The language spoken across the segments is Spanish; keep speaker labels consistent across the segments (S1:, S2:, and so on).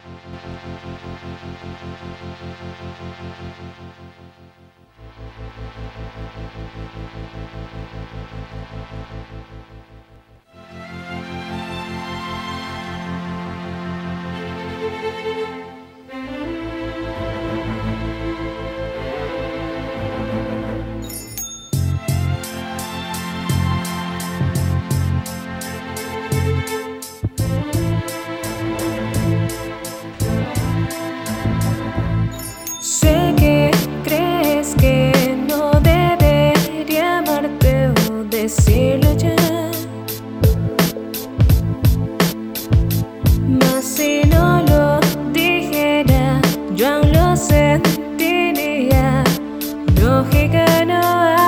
S1: Sé que crees que no debería amarte o decirlo ya, mas si no lo dijera, yo aún lo sentiría. Lógica no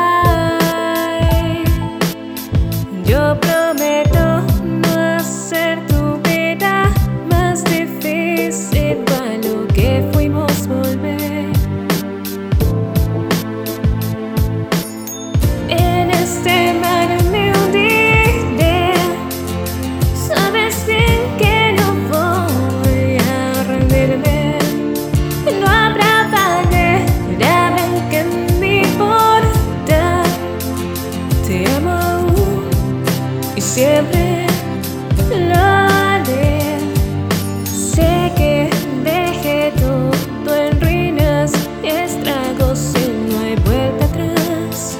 S1: hay. Yo prometo no hacer tu vida más difícil para lo que fuimos volver. En este mar me hundiré. Sabes bien que no voy a rendirme. No habrá manera en que me importa. Te amo aún y siempre lo haré. Sé que dejé todo en ruinas y estragos y no hay vuelta atrás.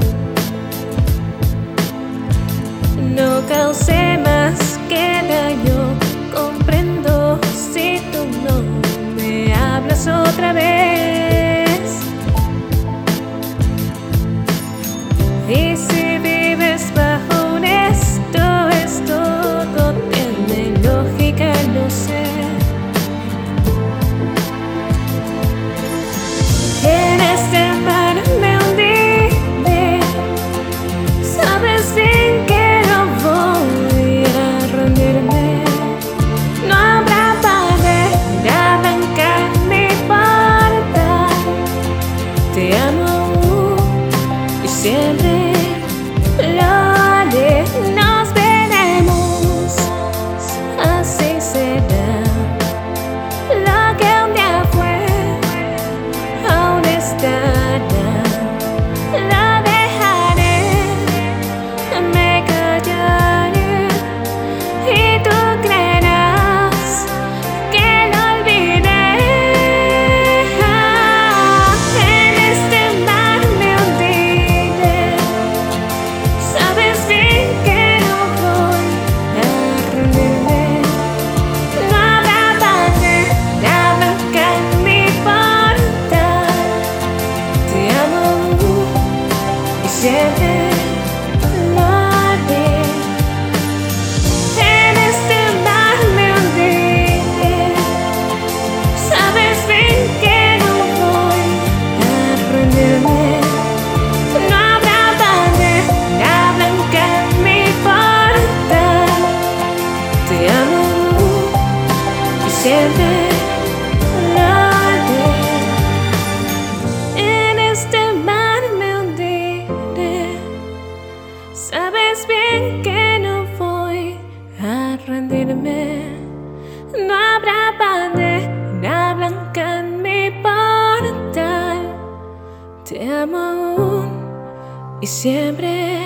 S1: No causé más que daño, comprendo si tú no me hablas otra vez. Y si vives bajo un esto tiene lógica, no sé. En este mar me hundiré. Sabes bien que no voy a rendirme. No habrá manera blanca ni puerta. Te amo aún y siempre lo haré. Nos veremos, así será. Lo que un día fue aún estará. Lo dejaré, me callaré y tú creerás que lo olvidé. En este mar me hundiré. Sabes bien que no voy a rendirme. No habrá manera blanca en mi portal. Te amo y siempre lo haré. En este mar me hundiré. Sabes bien que no voy a rendirme. No habrá manera blanca en mi portal. Te amo y siempre lo haré. En este mar me hundiré. Sabes bien que no voy a rendirme. No habrá bandera blanca en mi portal. Te amo aún y siempre